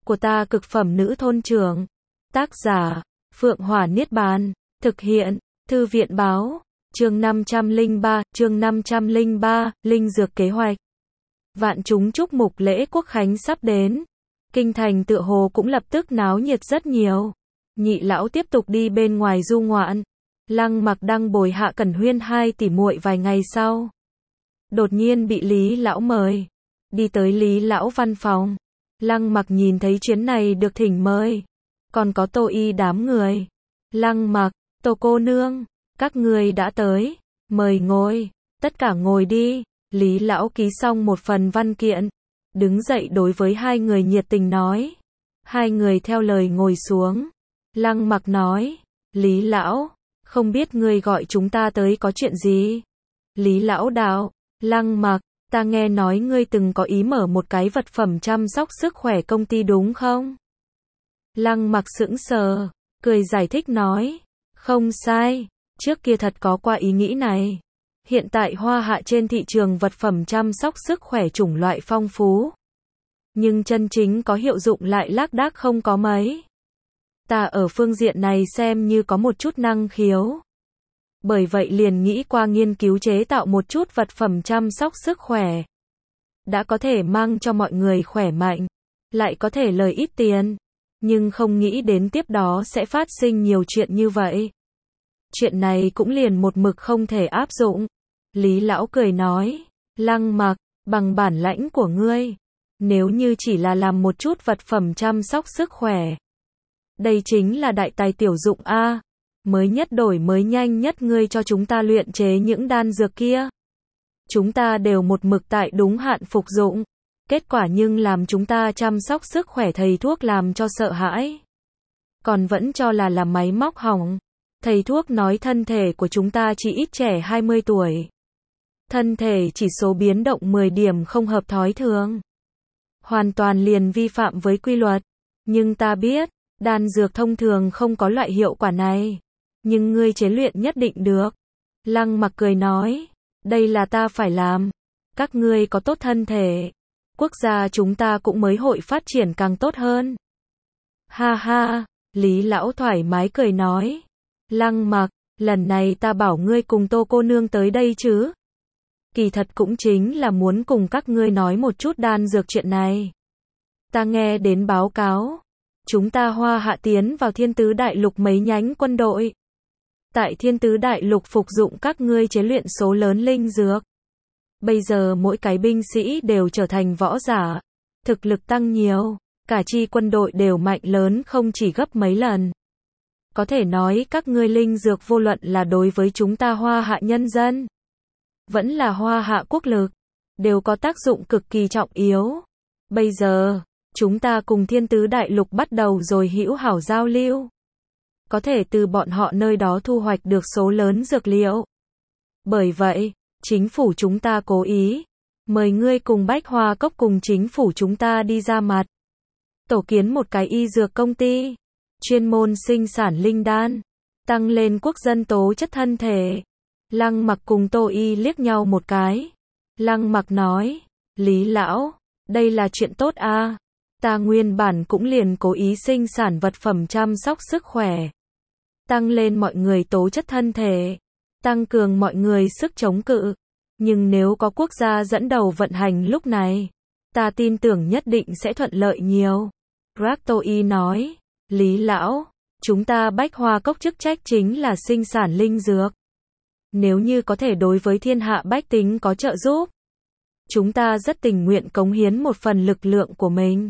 của ta cực phẩm nữ thôn trưởng. Tác giả, Phượng Hỏa Niết Bàn. Thực hiện, Thư viện Báo. Chương 503, Linh Dược Kế Hoạch. Vạn chúng chúc mục lễ Quốc Khánh sắp đến. Kinh thành tựa hồ cũng lập tức náo nhiệt rất nhiều. Nhị lão tiếp tục đi bên ngoài du ngoạn. Lăng Mặc đang bồi Hạ Cẩn Huyên hai tỷ muội vài ngày sau. Đột nhiên bị Lý lão mời. Đi tới Lý lão văn phòng. Lăng Mặc nhìn thấy chuyến này được thỉnh mời. Còn có Tô Y đám người. Lăng Mặc, Tô cô nương, các người đã tới. Mời ngồi, tất cả ngồi đi. Lý lão ký xong một phần văn kiện. Đứng dậy đối với hai người nhiệt tình nói. Hai người theo lời ngồi xuống. Lăng Mặc nói. Lý lão, không biết ngươi gọi chúng ta tới có chuyện gì? Lý lão đạo. Lăng Mặc, ta nghe nói ngươi từng có ý mở một cái vật phẩm chăm sóc sức khỏe công ty đúng không? Lăng Mặc sững sờ, cười giải thích nói. Không sai, trước kia thật có qua ý nghĩ này. Hiện tại Hoa Hạ trên thị trường vật phẩm chăm sóc sức khỏe chủng loại phong phú. Nhưng chân chính có hiệu dụng lại lác đác không có mấy. Ta ở phương diện này xem như có một chút năng khiếu. Bởi vậy liền nghĩ qua nghiên cứu chế tạo một chút vật phẩm chăm sóc sức khỏe. Đã có thể mang cho mọi người khỏe mạnh, lại có thể lời ít tiền. Nhưng không nghĩ đến tiếp đó sẽ phát sinh nhiều chuyện như vậy. Chuyện này cũng liền một mực không thể áp dụng. Lý lão cười nói. Lăng Mặc, bằng bản lãnh của ngươi, nếu như chỉ là làm một chút vật phẩm chăm sóc sức khỏe, đây chính là đại tài tiểu dụng a. Mới nhất đổi mới nhanh nhất ngươi cho chúng ta luyện chế những đan dược kia. Chúng ta đều một mực tại đúng hạn phục dụng. Kết quả nhưng làm chúng ta chăm sóc sức khỏe thầy thuốc làm cho sợ hãi. Còn vẫn cho là làm máy móc hỏng. Thầy thuốc nói thân thể của chúng ta chỉ ít trẻ 20 tuổi. Thân thể chỉ số biến động 10 điểm không hợp thói thường. Hoàn toàn liền vi phạm với quy luật. Nhưng ta biết, đan dược thông thường không có loại hiệu quả này. Nhưng ngươi chế luyện nhất định được. Lăng Mặc cười nói. Đây là ta phải làm. Các ngươi có tốt thân thể, quốc gia chúng ta cũng mới hội phát triển càng tốt hơn. Ha ha, Lý lão thoải mái cười nói. Lăng Mặc, lần này ta bảo ngươi cùng Tô cô nương tới đây chứ. Kỳ thật cũng chính là muốn cùng các ngươi nói một chút đan dược chuyện này. Ta nghe đến báo cáo. Chúng ta Hoa Hạ tiến vào Thiên Tứ Đại Lục mấy nhánh quân đội. Tại Thiên Tứ Đại Lục phục dụng các ngươi chế luyện số lớn linh dược. Bây giờ mỗi cái binh sĩ đều trở thành võ giả. Thực lực tăng nhiều. Cả chi quân đội đều mạnh lớn không chỉ gấp mấy lần. Có thể nói các ngươi linh dược vô luận là đối với chúng ta Hoa Hạ nhân dân, vẫn là Hoa Hạ quốc lực, đều có tác dụng cực kỳ trọng yếu. Bây giờ, chúng ta cùng Thiên Tứ Đại Lục bắt đầu rồi hữu hảo giao lưu. Có thể từ bọn họ nơi đó thu hoạch được số lớn dược liệu. Bởi vậy, chính phủ chúng ta cố ý mời ngươi cùng Bách Hoa Cốc cùng chính phủ chúng ta đi ra mặt. Tổ kiến một cái y dược công ty, chuyên môn sinh sản linh đan, tăng lên quốc dân tố chất thân thể. Lăng Mặc cùng Tô Y liếc nhau một cái. Lăng Mặc nói. Lý lão, đây là chuyện tốt a. Ta nguyên bản cũng liền cố ý sinh sản vật phẩm chăm sóc sức khỏe. Tăng lên mọi người tố chất thân thể. Tăng cường mọi người sức chống cự. Nhưng nếu có quốc gia dẫn đầu vận hành lúc này, ta tin tưởng nhất định sẽ thuận lợi nhiều. Raktoy nói. Lý lão, chúng ta Bách Hoa Cốc chức trách chính là sinh sản linh dược. Nếu như có thể đối với thiên hạ bách tính có trợ giúp, chúng ta rất tình nguyện cống hiến một phần lực lượng của mình.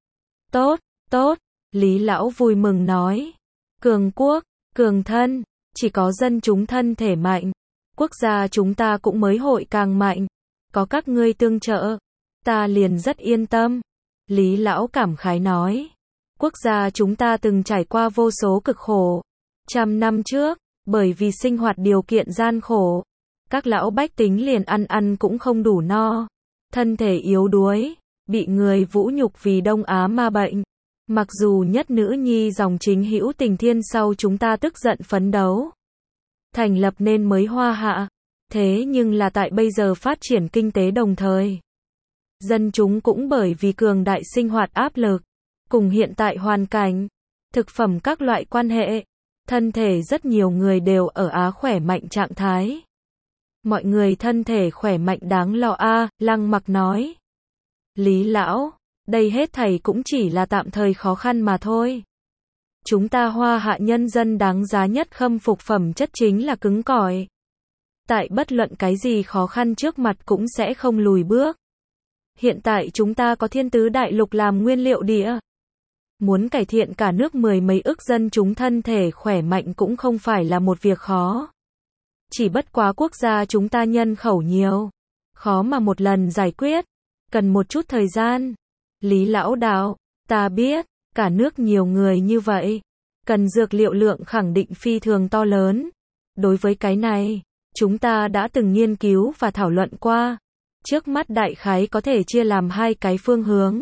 Tốt, tốt, Lý lão vui mừng nói. Cường quốc, cường thân, chỉ có dân chúng thân thể mạnh, quốc gia chúng ta cũng mới hội càng mạnh. Có các ngươi tương trợ, ta liền rất yên tâm. Lý lão cảm khái nói. Quốc gia chúng ta từng trải qua vô số cực khổ. 100 năm trước, bởi vì sinh hoạt điều kiện gian khổ, các lão bách tính liền ăn cũng không đủ no. Thân thể yếu đuối, bị người vũ nhục vì Đông Á ma bệnh. Mặc dù nhất nữ nhi dòng chính hữu tình thiên sau chúng ta tức giận phấn đấu, thành lập nên mới Hoa Hạ. Thế nhưng là tại bây giờ phát triển kinh tế đồng thời. Dân chúng cũng bởi vì cường đại sinh hoạt áp lực, Cùng hiện tại hoàn cảnh, thực phẩm các loại quan hệ, thân thể rất nhiều người đều ở Á khỏe mạnh trạng thái. Mọi người thân thể khỏe mạnh đáng lo a, Lăng Mặc nói. Lý lão, đây hết thảy cũng chỉ là tạm thời khó khăn mà thôi. Chúng ta Hoa Hạ nhân dân đáng giá nhất khâm phục phẩm chất chính là cứng cỏi. Tại bất luận cái gì khó khăn trước mặt cũng sẽ không lùi bước. Hiện tại chúng ta có Thiên Tứ Đại Lục làm nguyên liệu địa. Muốn cải thiện cả nước 10 mấy ức dân chúng thân thể khỏe mạnh cũng không phải là một việc khó. Chỉ bất quá quốc gia chúng ta nhân khẩu nhiều, khó mà một lần giải quyết, cần một chút thời gian. Lý lão đạo, ta biết, cả nước nhiều người như vậy, cần dược liệu lượng khẳng định phi thường to lớn. Đối với cái này, chúng ta đã từng nghiên cứu và thảo luận qua. Trước mắt đại khái có thể chia làm hai cái phương hướng.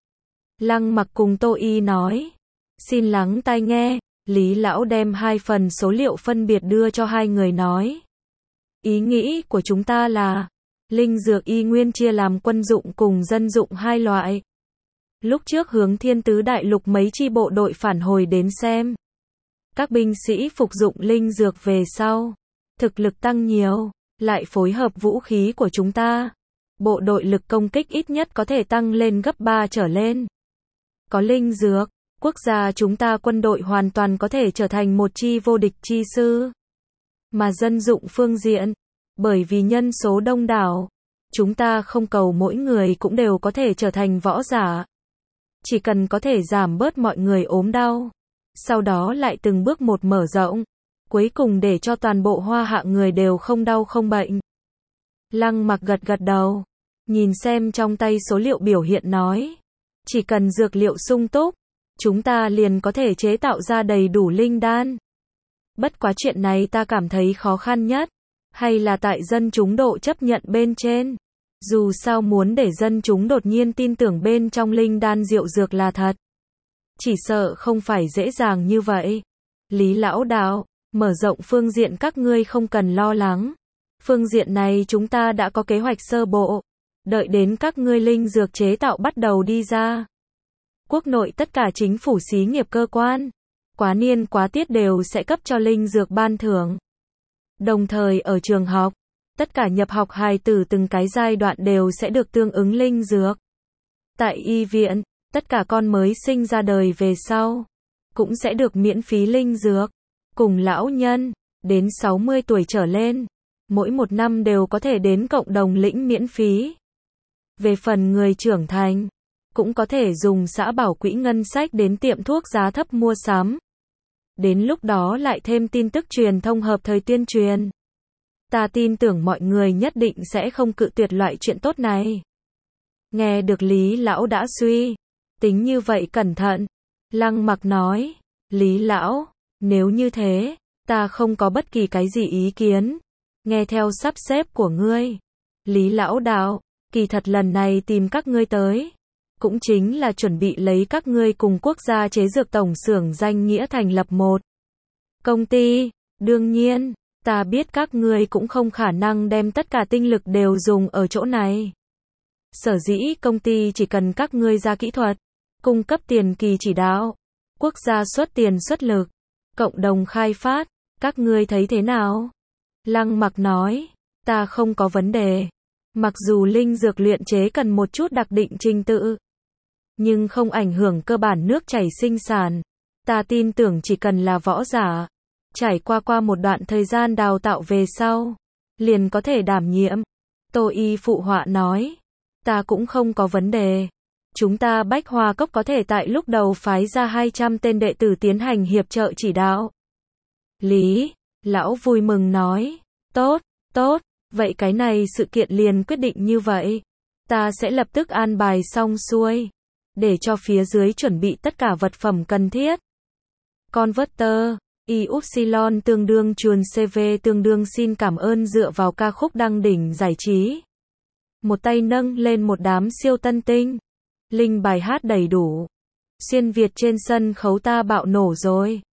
Lăng Mặc cùng Tô Y nói. Xin lắng tai nghe, Lý lão đem hai phần số liệu phân biệt đưa cho hai người nói. Ý nghĩ của chúng ta là, linh dược y nguyên chia làm quân dụng cùng dân dụng hai loại. Lúc trước hướng Thiên Tứ Đại Lục mấy chi bộ đội phản hồi đến xem. Các binh sĩ phục dụng linh dược về sau, thực lực tăng nhiều, lại phối hợp vũ khí của chúng ta. Bộ đội lực công kích ít nhất có thể tăng lên gấp 3 trở lên. Có linh dược, quốc gia chúng ta quân đội hoàn toàn có thể trở thành một chi vô địch chi sư. Mà dân dụng phương diện, bởi vì nhân số đông đảo, chúng ta không cầu mỗi người cũng đều có thể trở thành võ giả. Chỉ cần có thể giảm bớt mọi người ốm đau, sau đó lại từng bước một mở rộng, cuối cùng để cho toàn bộ Hoa Hạ người đều không đau không bệnh. Lăng Mặc gật gật đầu, nhìn xem trong tay số liệu biểu hiện nói. Chỉ cần dược liệu sung túc, chúng ta liền có thể chế tạo ra đầy đủ linh đan. Bất quá chuyện này ta cảm thấy khó khăn nhất, hay là tại dân chúng độ chấp nhận bên trên. Dù sao muốn để dân chúng đột nhiên tin tưởng bên trong linh đan diệu dược là thật, chỉ sợ không phải dễ dàng như vậy. Lý lão đạo, mở rộng phương diện các ngươi không cần lo lắng. Phương diện này chúng ta đã có kế hoạch sơ bộ. Đợi đến các ngươi linh dược chế tạo bắt đầu đi ra. Quốc nội tất cả chính phủ xí nghiệp cơ quan, quá niên quá tiết đều sẽ cấp cho linh dược ban thưởng. Đồng thời ở trường học, tất cả nhập học hài tử từng cái giai đoạn đều sẽ được tương ứng linh dược. Tại y viện, tất cả con mới sinh ra đời về sau, cũng sẽ được miễn phí linh dược. Cùng lão nhân, đến 60 tuổi trở lên, mỗi một năm đều có thể đến cộng đồng lĩnh miễn phí. Về phần người trưởng thành, cũng có thể dùng xã bảo quỹ ngân sách đến tiệm thuốc giá thấp mua sắm. Đến lúc đó lại thêm tin tức truyền thông hợp thời tuyên truyền. Ta tin tưởng mọi người nhất định sẽ không cự tuyệt loại chuyện tốt này. Nghe được Lý lão đã suy tính như vậy cẩn thận, Lăng Mặc nói, Lý lão, nếu như thế, ta không có bất kỳ cái gì ý kiến. Nghe theo sắp xếp của ngươi. Lý lão đạo, kỳ thật lần này tìm các ngươi tới, cũng chính là chuẩn bị lấy các ngươi cùng quốc gia chế dược tổng xưởng danh nghĩa thành lập một công ty. Đương nhiên, ta biết các ngươi cũng không khả năng đem tất cả tinh lực đều dùng ở chỗ này. Sở dĩ công ty chỉ cần các ngươi ra kỹ thuật, cung cấp tiền kỳ chỉ đạo, quốc gia xuất tiền xuất lực, cộng đồng khai phát, các ngươi thấy thế nào? Lăng Mặc nói, ta không có vấn đề. Mặc dù linh dược luyện chế cần một chút đặc định trình tự, nhưng không ảnh hưởng cơ bản nước chảy sinh sản. Ta tin tưởng chỉ cần là võ giả, trải qua một đoạn thời gian đào tạo về sau, liền có thể đảm nhiệm. Tô Y phụ họa nói, ta cũng không có vấn đề. Chúng ta Bách Hoa Cốc có thể tại lúc đầu phái ra 200 tên đệ tử tiến hành hiệp trợ chỉ đạo. Lý lão vui mừng nói, tốt, vậy cái này sự kiện liền quyết định như vậy. Ta sẽ lập tức an bài xong xuôi, để cho phía dưới chuẩn bị tất cả vật phẩm cần thiết. Converter, Y-upsilon tương đương chuồn CV tương đương xin cảm ơn dựa vào ca khúc đăng đỉnh giải trí. Một tay nâng lên một đám siêu tân tinh. Linh bài hát đầy đủ. Xuyên Việt trên sân khấu ta bạo nổ rồi.